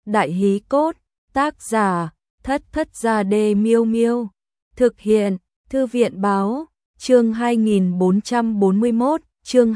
Đại hí cốt, tác giả, Thất Thất Gia Đê Miêu Miêu. Thực hiện, Thư viện báo, chương 2441, chương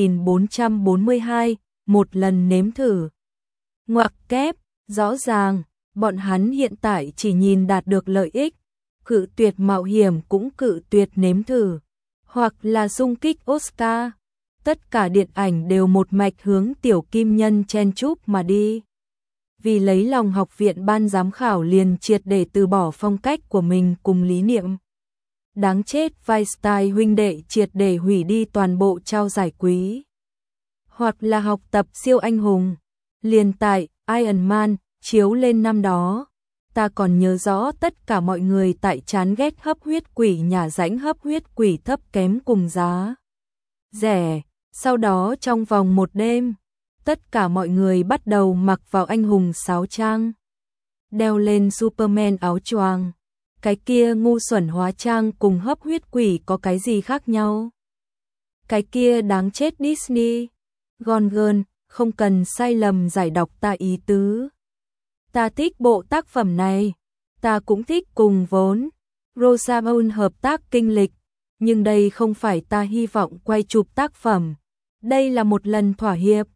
2442, một lần nếm thử. Ngoặc kép, rõ ràng, bọn hắn hiện tại chỉ nhìn đạt được lợi ích, cự tuyệt mạo hiểm cũng cự tuyệt nếm thử, hoặc là xung kích Oscar. Tất cả điện ảnh đều một mạch hướng tiểu kim nhân chen chúc mà đi. Vì lấy lòng học viện ban giám khảo liền triệt để từ bỏ phong cách của mình cùng lý niệm. Đáng chết, Weinstein huynh đệ triệt để hủy đi toàn bộ trao giải quý. Hoặc là học tập siêu anh hùng. Liền tại Iron Man chiếu lên năm đó, ta còn nhớ rõ tất cả mọi người tại chán ghét hấp huyết quỷ nhà rãnh hấp huyết quỷ thấp kém cùng giá rẻ. Sau đó trong vòng một đêm, tất cả mọi người bắt đầu mặc vào anh hùng sáo trang, đeo lên Superman áo choàng. Cái kia ngu xuẩn hóa trang cùng hấp huyết quỷ có cái gì khác nhau? Cái kia đáng chết Disney. Gone Girl, không cần sai lầm giải đọc ta ý tứ. Ta thích bộ tác phẩm này. Ta cũng thích cùng vốn Rosamund hợp tác kinh lịch. Nhưng đây không phải ta hy vọng quay chụp tác phẩm. Đây là một lần thỏa hiệp.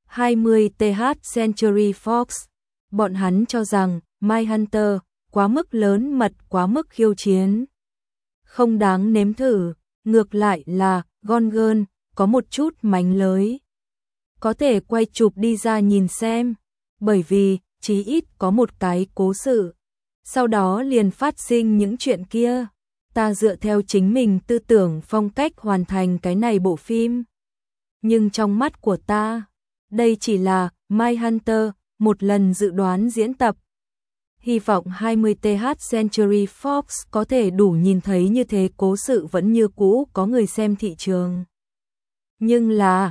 20th Century Fox. Bọn hắn cho rằng Mindhunter quá mức lớn mật, quá mức khiêu chiến, không đáng nếm thử. Ngược lại là Gone Girl có một chút mánh lới, có thể quay chụp đi ra nhìn xem, bởi vì chí ít có một cái cố sự, sau đó liền phát sinh những chuyện kia. Ta dựa theo chính mình tư tưởng phong cách hoàn thành cái này bộ phim. Nhưng trong mắt của ta, đây chỉ là Mindhunter, một lần dự đoán diễn tập. Hy vọng 20th Century Fox có thể đủ nhìn thấy như thế cố sự vẫn như cũ có người xem thị trường. Nhưng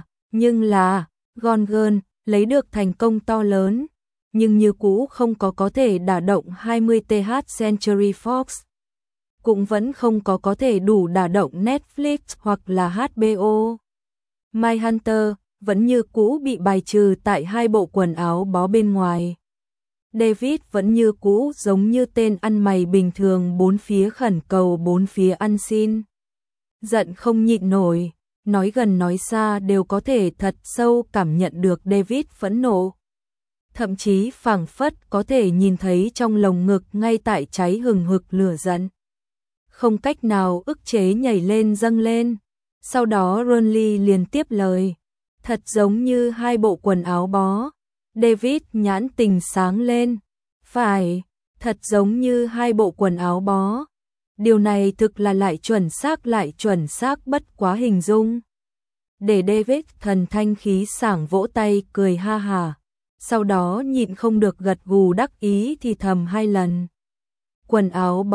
là, Gone Girl lấy được thành công to lớn, nhưng như cũ không có thể đả động 20th Century Fox. Cũng vẫn không có thể đủ đả động Netflix hoặc là HBO. Mindhunter vẫn như cũ bị bài trừ tại hai bộ quần áo bó bên ngoài. David vẫn như cũ giống như tên ăn mày bình thường bốn phía khẩn cầu bốn phía ăn xin. Giận không nhịn nổi, nói gần nói xa đều có thể thật sâu cảm nhận được David phẫn nộ. Thậm chí phảng phất có thể nhìn thấy trong lồng ngực ngay tại cháy hừng hực lửa giận. Không cách nào ức chế nhảy lên dâng lên. Sau đó Ronly liền tiếp lời. Thật giống như hai bộ quần áo bó. David nhãn tình sáng lên. Phải, thật giống như hai bộ quần áo bó. Điều này thực là lại chuẩn xác bất quá hình dung. Để David thần thanh khí sảng vỗ tay cười ha hà. Sau đó nhịn không được gật gù đắc ý thì thầm hai lần. Quần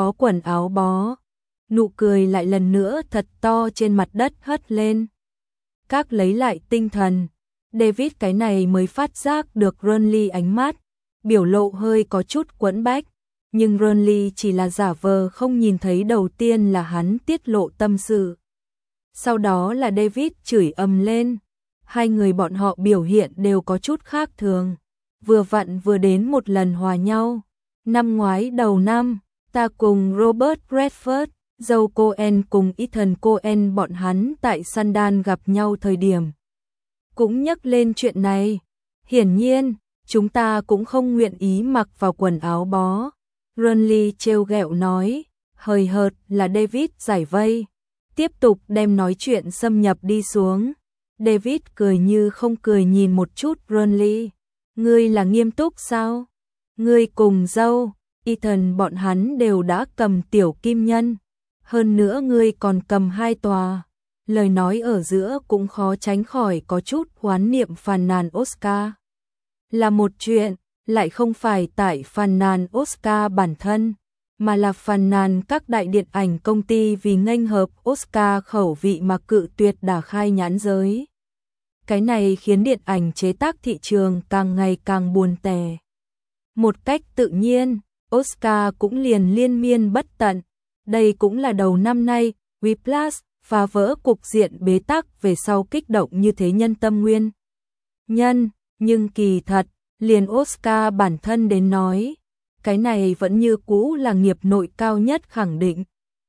áo bó. Nụ cười lại lần nữa thật to trên mặt đất hất lên. Các lấy lại tinh thần. David cái này mới phát giác được Ronly ánh mắt, biểu lộ hơi có chút quẫn bách, nhưng Ronly chỉ là giả vờ không nhìn thấy. Đầu tiên là hắn tiết lộ tâm sự, sau đó là David chửi ầm lên. Hai người bọn họ biểu hiện đều có chút khác thường, vừa vặn vừa đến một lần hòa nhau. Năm ngoái đầu năm, ta cùng Robert Redford, Joe Cohen cùng Ethan Cohen bọn hắn tại Sundance gặp nhau thời điểm cũng nhắc lên chuyện này. Hiển nhiên, chúng ta cũng không nguyện ý mặc vào quần áo bó. Ronly trêu ghẹo nói, hời hợt là David giải vây, tiếp tục đem nói chuyện xâm nhập đi xuống. David cười như không cười nhìn một chút Ronly. Ngươi là nghiêm túc sao? Ngươi cùng Joe, Ethan bọn hắn đều đã cầm tiểu kim nhân. Hơn nữa ngươi còn cầm hai tòa. Lời nói ở giữa cũng khó tránh khỏi có chút hoán niệm phàn nàn Oscar. Là một chuyện, lại không phải tại phàn nàn Oscar bản thân, mà là phàn nàn các đại điện ảnh công ty vì nghênh hợp Oscar khẩu vị mà cự tuyệt đả khai nhãn giới. Cái này khiến điện ảnh chế tác thị trường càng ngày càng buồn tẻ. Một cách tự nhiên, Oscar cũng liền liên miên bất tận. Đây cũng là đầu năm nay, Whiplash phá vỡ cục diện bế tắc về sau kích động như thế nhân tâm nguyên nhân, nhưng kỳ thật, liền Oscar bản thân đến nói, cái này vẫn như cũ là nghiệp nội cao nhất khẳng định.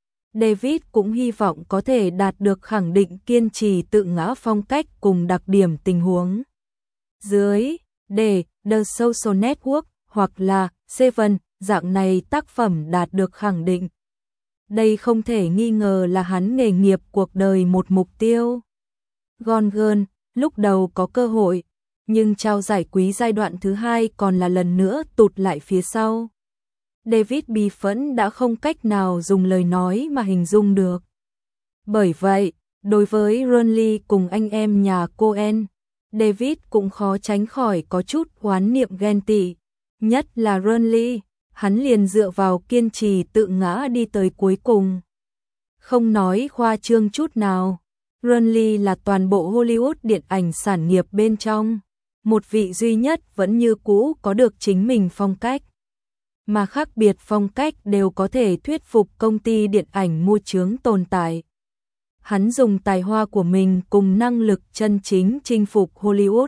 David cũng hy vọng có thể đạt được khẳng định kiên trì tự ngã phong cách cùng đặc điểm tình huống. Dưới, để The Social Network hoặc là Seven, dạng này tác phẩm đạt được khẳng định. Đây không thể nghi ngờ là hắn nghề nghiệp cuộc đời một mục tiêu. Gone Girl, lúc đầu có cơ hội, nhưng trao giải quý giai đoạn thứ 2 còn là lần nữa tụt lại phía sau. David bi phẫn đã không cách nào dùng lời nói mà hình dung được. Bởi vậy, đối với Ronly cùng anh em nhà Coen, David cũng khó tránh khỏi có chút oán niệm ghen tị. Nhất là Ronly, hắn liền dựa vào kiên trì tự ngã đi tới cuối cùng. Không nói khoa trương chút nào, Ronly là toàn bộ Hollywood điện ảnh sản nghiệp bên trong, một vị duy nhất vẫn như cũ có được chính mình phong cách. Mà khác biệt phong cách đều có thể thuyết phục công ty điện ảnh mua chướng tồn tại. Hắn dùng tài hoa của mình cùng năng lực chân chính chinh phục Hollywood.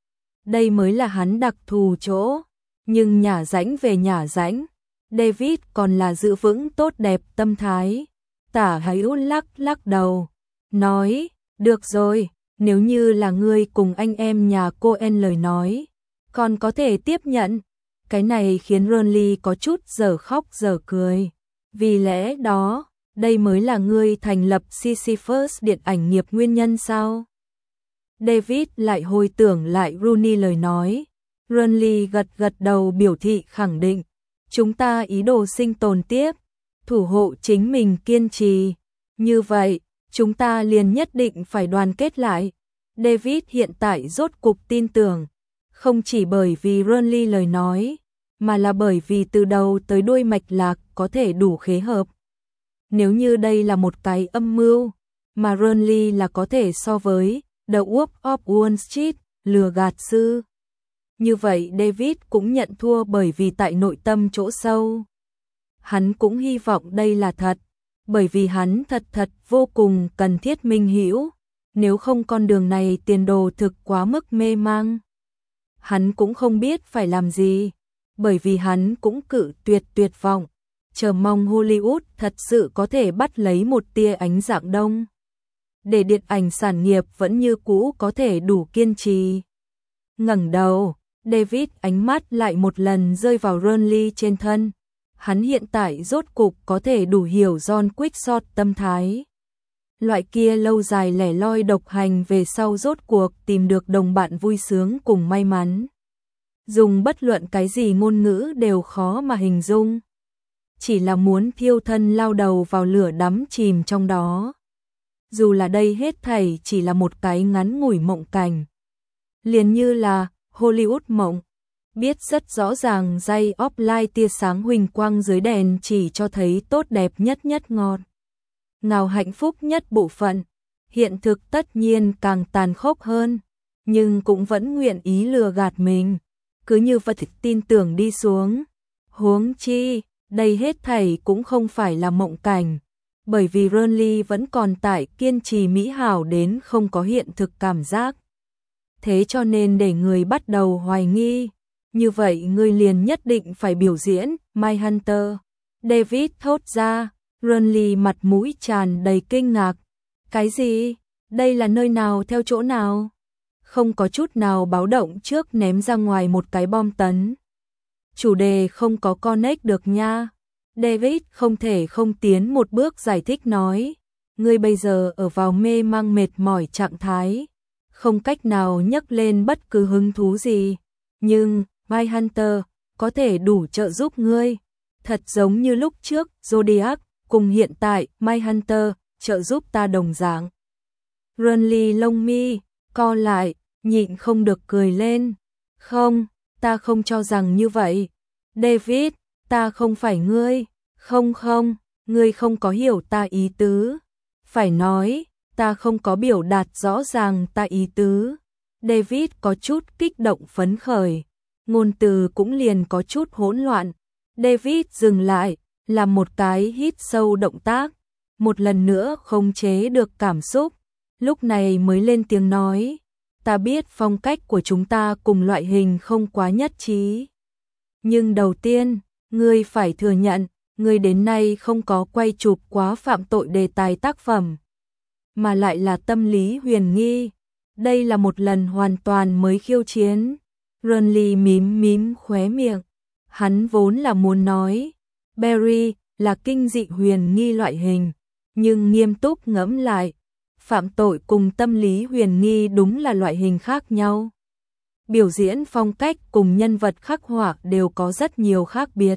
Đây mới là hắn đặc thù chỗ. Nhưng nhả rãnh về nhả rãnh, David còn là giữ vững tốt đẹp tâm thái. Tả Hữu lắc lắc đầu, nói, được rồi, nếu như là ngươi cùng anh em nhà Coen lời nói, còn có thể tiếp nhận. Cái này khiến Ronly có chút giờ khóc giờ cười. Vì lẽ đó, đây mới là ngươi thành lập Sisyphus điện ảnh nghiệp nguyên nhân sao? David lại hồi tưởng lại Rooney lời nói. Ronly gật gật đầu biểu thị khẳng định. Chúng ta ý đồ sinh tồn tiếp, thủ hộ chính mình kiên trì. Như vậy, chúng ta liền nhất định phải đoàn kết lại. David hiện tại rốt cục tin tưởng, không chỉ bởi vì Ronly lời nói, mà là bởi vì từ đầu tới đuôi mạch lạc có thể đủ khế hợp. Nếu như đây là một cái âm mưu, mà Ronly là có thể so với The Wolf of Wall Street, lừa gạt sư. Như vậy David cũng nhận thua bởi vì tại nội tâm chỗ sâu. Hắn cũng hy vọng đây là thật, bởi vì hắn thật vô cùng cần thiết minh hữu, nếu không con đường này tiền đồ thực quá mức mê mang. Hắn cũng không biết phải làm gì, bởi vì hắn cũng cự tuyệt vọng, chờ mong Hollywood thật sự có thể bắt lấy một tia ánh dạng đông. Để điện ảnh sản nghiệp vẫn như cũ có thể đủ kiên trì. Ngẩng đầu, David ánh mắt lại một lần rơi vào Ronly trên thân. Hắn hiện tại rốt cục có thể đủ hiểu John Quixote tâm thái. Loại kia lâu dài lẻ loi độc hành về sau rốt cuộc tìm được đồng bạn vui sướng cùng may mắn. Dùng bất luận cái gì ngôn ngữ đều khó mà hình dung. Chỉ là muốn thiêu thân lao đầu vào lửa đắm chìm trong đó. Dù là đây hết thảy chỉ là một cái ngắn ngủi mộng cảnh. Liền như là Hollywood mộng, biết rất rõ ràng ray of light tia sáng huỳnh quang dưới đèn chỉ cho thấy tốt đẹp nhất ngọt. Ngào hạnh phúc nhất bộ phận, hiện thực tất nhiên càng tàn khốc hơn, nhưng cũng vẫn nguyện ý lừa gạt mình, cứ như vật tin tưởng đi xuống. Huống chi, đây hết thảy cũng không phải là mộng cảnh, bởi vì Ronly vẫn còn tại kiên trì mỹ hảo đến không có hiện thực cảm giác. Thế cho nên để người bắt đầu hoài nghi, như vậy ngươi liền nhất định phải biểu diễn Mindhunter. David thốt ra, Ronly mặt mũi tràn đầy kinh ngạc. Cái gì? Đây là nơi nào theo chỗ nào? Không có chút nào báo động trước ném ra ngoài một cái bom tấn. Chủ đề không có connect được nha. David không thể không tiến một bước giải thích nói. Ngươi bây giờ ở vào mê mang mệt mỏi trạng thái, không cách nào nhấc lên bất cứ hứng thú gì. Nhưng, Mindhunter có thể đủ trợ giúp ngươi. Thật giống như lúc trước, Zodiac, cùng hiện tại, Mindhunter trợ giúp ta đồng dạng. Ronly lông mi co lại, nhịn không được cười lên. Không, ta không cho rằng như vậy. David, ta không phải ngươi. Không, ngươi không có hiểu ta ý tứ. Phải nói, ta không có biểu đạt rõ ràng ta ý tứ. David có chút kích động phấn khởi, ngôn từ cũng liền có chút hỗn loạn. David dừng lại, làm một cái hít sâu động tác, một lần nữa khống chế được cảm xúc, lúc này mới lên tiếng nói. Ta biết phong cách của chúng ta cùng loại hình không quá nhất trí. Nhưng đầu tiên, ngươi phải thừa nhận, ngươi đến nay không có quay chụp quá phạm tội đề tài tác phẩm, mà lại là tâm lý huyền nghi. Đây là một lần hoàn toàn mới khiêu chiến. Renly mím mím khóe miệng. Hắn vốn là muốn nói, Barry là kinh dị huyền nghi loại hình, nhưng nghiêm túc ngẫm lại, phạm tội cùng tâm lý huyền nghi đúng là loại hình khác nhau. Biểu diễn phong cách cùng nhân vật khắc họa đều có rất nhiều khác biệt.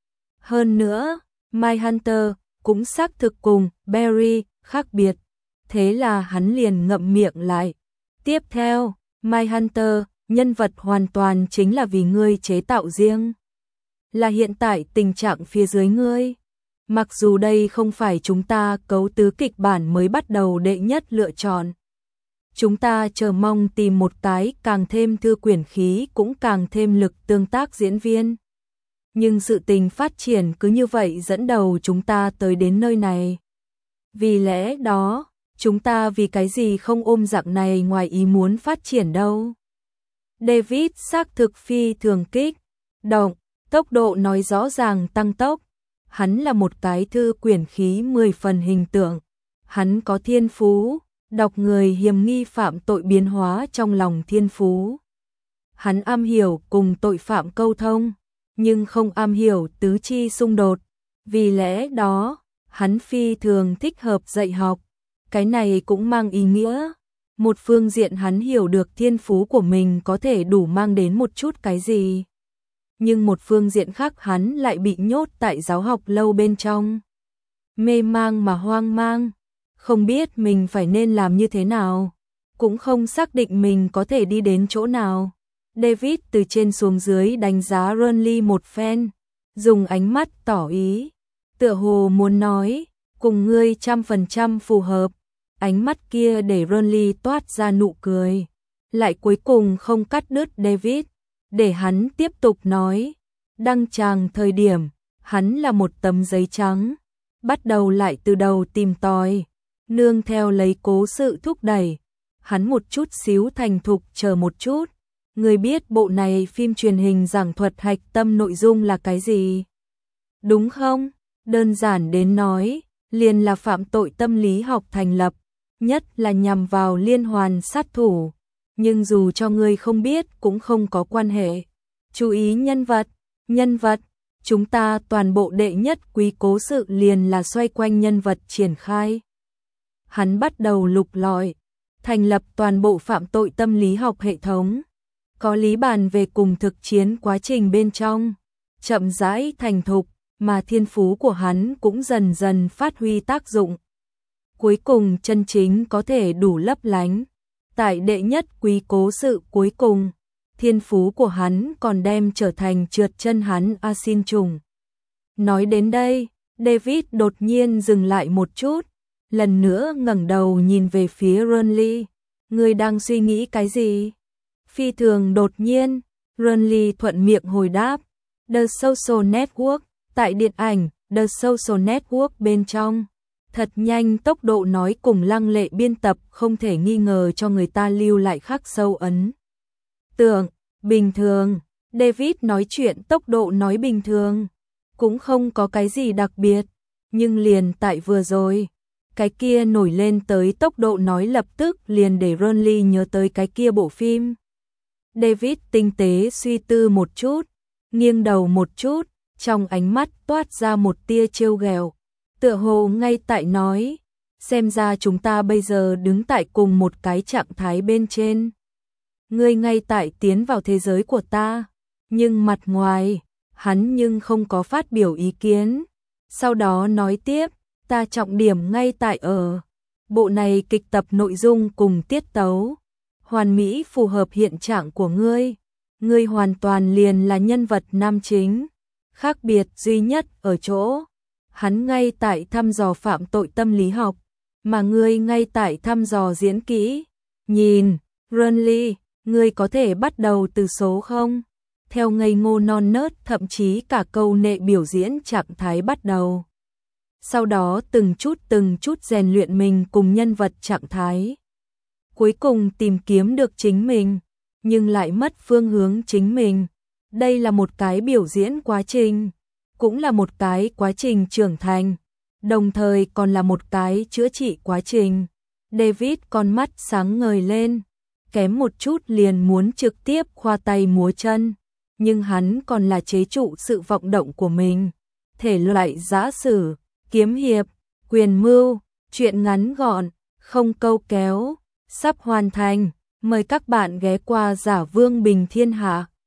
Hơn nữa, Mindhunter cũng xác thực cùng Barry khác biệt. Thế là hắn liền ngậm miệng lại. Tiếp theo, Mindhunter, nhân vật hoàn toàn chính là vì ngươi chế tạo riêng. Là hiện tại tình trạng phía dưới ngươi. Mặc dù đây không phải chúng ta cấu tứ kịch bản mới bắt đầu đệ nhất lựa chọn. Chúng ta chờ mong tìm một cái càng thêm thư quyển khí cũng càng thêm lực tương tác diễn viên. Nhưng sự tình phát triển cứ như vậy dẫn đầu chúng ta tới đến nơi này. Vì lẽ đó, chúng ta vì cái gì không ôm dạng này ngoài ý muốn phát triển đâu. David xác thực phi thường kích động, tốc độ nói rõ ràng tăng tốc. Hắn là một cái thư quyển khí 10 phần hình tượng. Hắn có thiên phú, đọc người hiểm nghi phạm tội biến hóa trong lòng thiên phú. Hắn am hiểu cùng tội phạm câu thông, nhưng không am hiểu tứ chi xung đột. Vì lẽ đó, hắn phi thường thích hợp dạy học. Cái này cũng mang ý nghĩa. Một phương diện hắn hiểu được thiên phú của mình có thể đủ mang đến một chút cái gì. Nhưng một phương diện khác hắn lại bị nhốt tại giáo học lâu bên trong. Mê mang mà hoang mang. Không biết mình phải nên làm như thế nào. Cũng không xác định mình có thể đi đến chỗ nào. David từ trên xuống dưới đánh giá Renly một phen. Dùng ánh mắt tỏ ý. Tựa hồ muốn nói, cùng ngươi 100% phù hợp. Ánh mắt kia để Renly toát ra nụ cười. Lại cuối cùng không cắt đứt David. Để hắn tiếp tục nói. Đăng tràng thời điểm, hắn là một tấm giấy trắng. Bắt đầu lại từ đầu tìm tòi. Nương theo lấy cố sự thúc đẩy. Hắn một chút xíu thành thục chờ một chút. Người biết bộ này phim truyền hình giảng thuật hạch tâm nội dung là cái gì? Đúng không? Đơn giản đến nói, liền là phạm tội tâm lý học thành lập. Nhất là nhằm vào liên hoàn sát thủ. Nhưng dù cho ngươi không biết cũng không có quan hệ. Chú ý nhân vật, chúng ta toàn bộ đệ nhất quý cố sự liền là xoay quanh nhân vật triển khai. Hắn bắt đầu lục lọi, thành lập toàn bộ phạm tội tâm lý học hệ thống. Có lý bàn về cùng thực chiến quá trình bên trong, chậm rãi thành thục, mà thiên phú của hắn cũng dần dần phát huy tác dụng. Cuối cùng chân chính có thể đủ lấp lánh. Tại đệ nhất quý cố sự cuối cùng, thiên phú của hắn còn đem trở thành trượt chân hắn Asin trùng. Nói đến đây, David đột nhiên dừng lại một chút, lần nữa ngẩng đầu nhìn về phía Renly. Ngươi đang suy nghĩ cái gì? Phi thường đột nhiên, Renly thuận miệng hồi đáp. The Social Network, tại điện ảnh The Social Network bên trong. Thật nhanh tốc độ nói cùng lăng lệ biên tập không thể nghi ngờ cho người ta lưu lại khắc sâu ấn tượng. Bình thường, David nói chuyện tốc độ nói bình thường, cũng không có cái gì đặc biệt, nhưng liền tại vừa rồi, cái kia nổi lên tới tốc độ nói lập tức liền để Renly nhớ tới cái kia bộ phim. David tinh tế suy tư một chút, nghiêng đầu một chút, trong ánh mắt toát ra một tia trêu ghẹo. Tựa hồ ngay tại nói, xem ra chúng ta bây giờ đứng tại cùng một cái trạng thái bên trên. Ngươi ngay tại tiến vào thế giới của ta, nhưng mặt ngoài, hắn nhưng không có phát biểu ý kiến. Sau đó nói tiếp, ta trọng điểm ngay tại ở. Bộ này kịch tập nội dung cùng tiết tấu, hoàn mỹ phù hợp hiện trạng của ngươi. Ngươi hoàn toàn liền là nhân vật nam chính. Khác biệt duy nhất ở chỗ, hắn ngay tại thăm dò phạm tội tâm lý học, mà ngươi ngay tại thăm dò diễn kỹ. Nhìn, Renly, ngươi có thể bắt đầu từ số không? Theo ngây ngô non nớt thậm chí cả câu nệ biểu diễn trạng thái bắt đầu. Sau đó từng chút rèn luyện mình cùng nhân vật trạng thái. cuối cùng tìm kiếm được chính mình, nhưng lại mất phương hướng chính mình. Đây là một cái biểu diễn quá trình, cũng là một cái quá trình trưởng thành, đồng thời còn là một cái chữa trị quá trình. David con mắt sáng ngời lên, kém một chút liền muốn trực tiếp khoa tay múa chân, nhưng hắn còn là chế trụ sự vọng động của mình. Thể loại giã sử, kiếm hiệp, quyền mưu, truyện ngắn gọn, không câu kéo, sắp hoàn thành. Mời các bạn ghé qua Giả Vương Bình Thiên Hạ.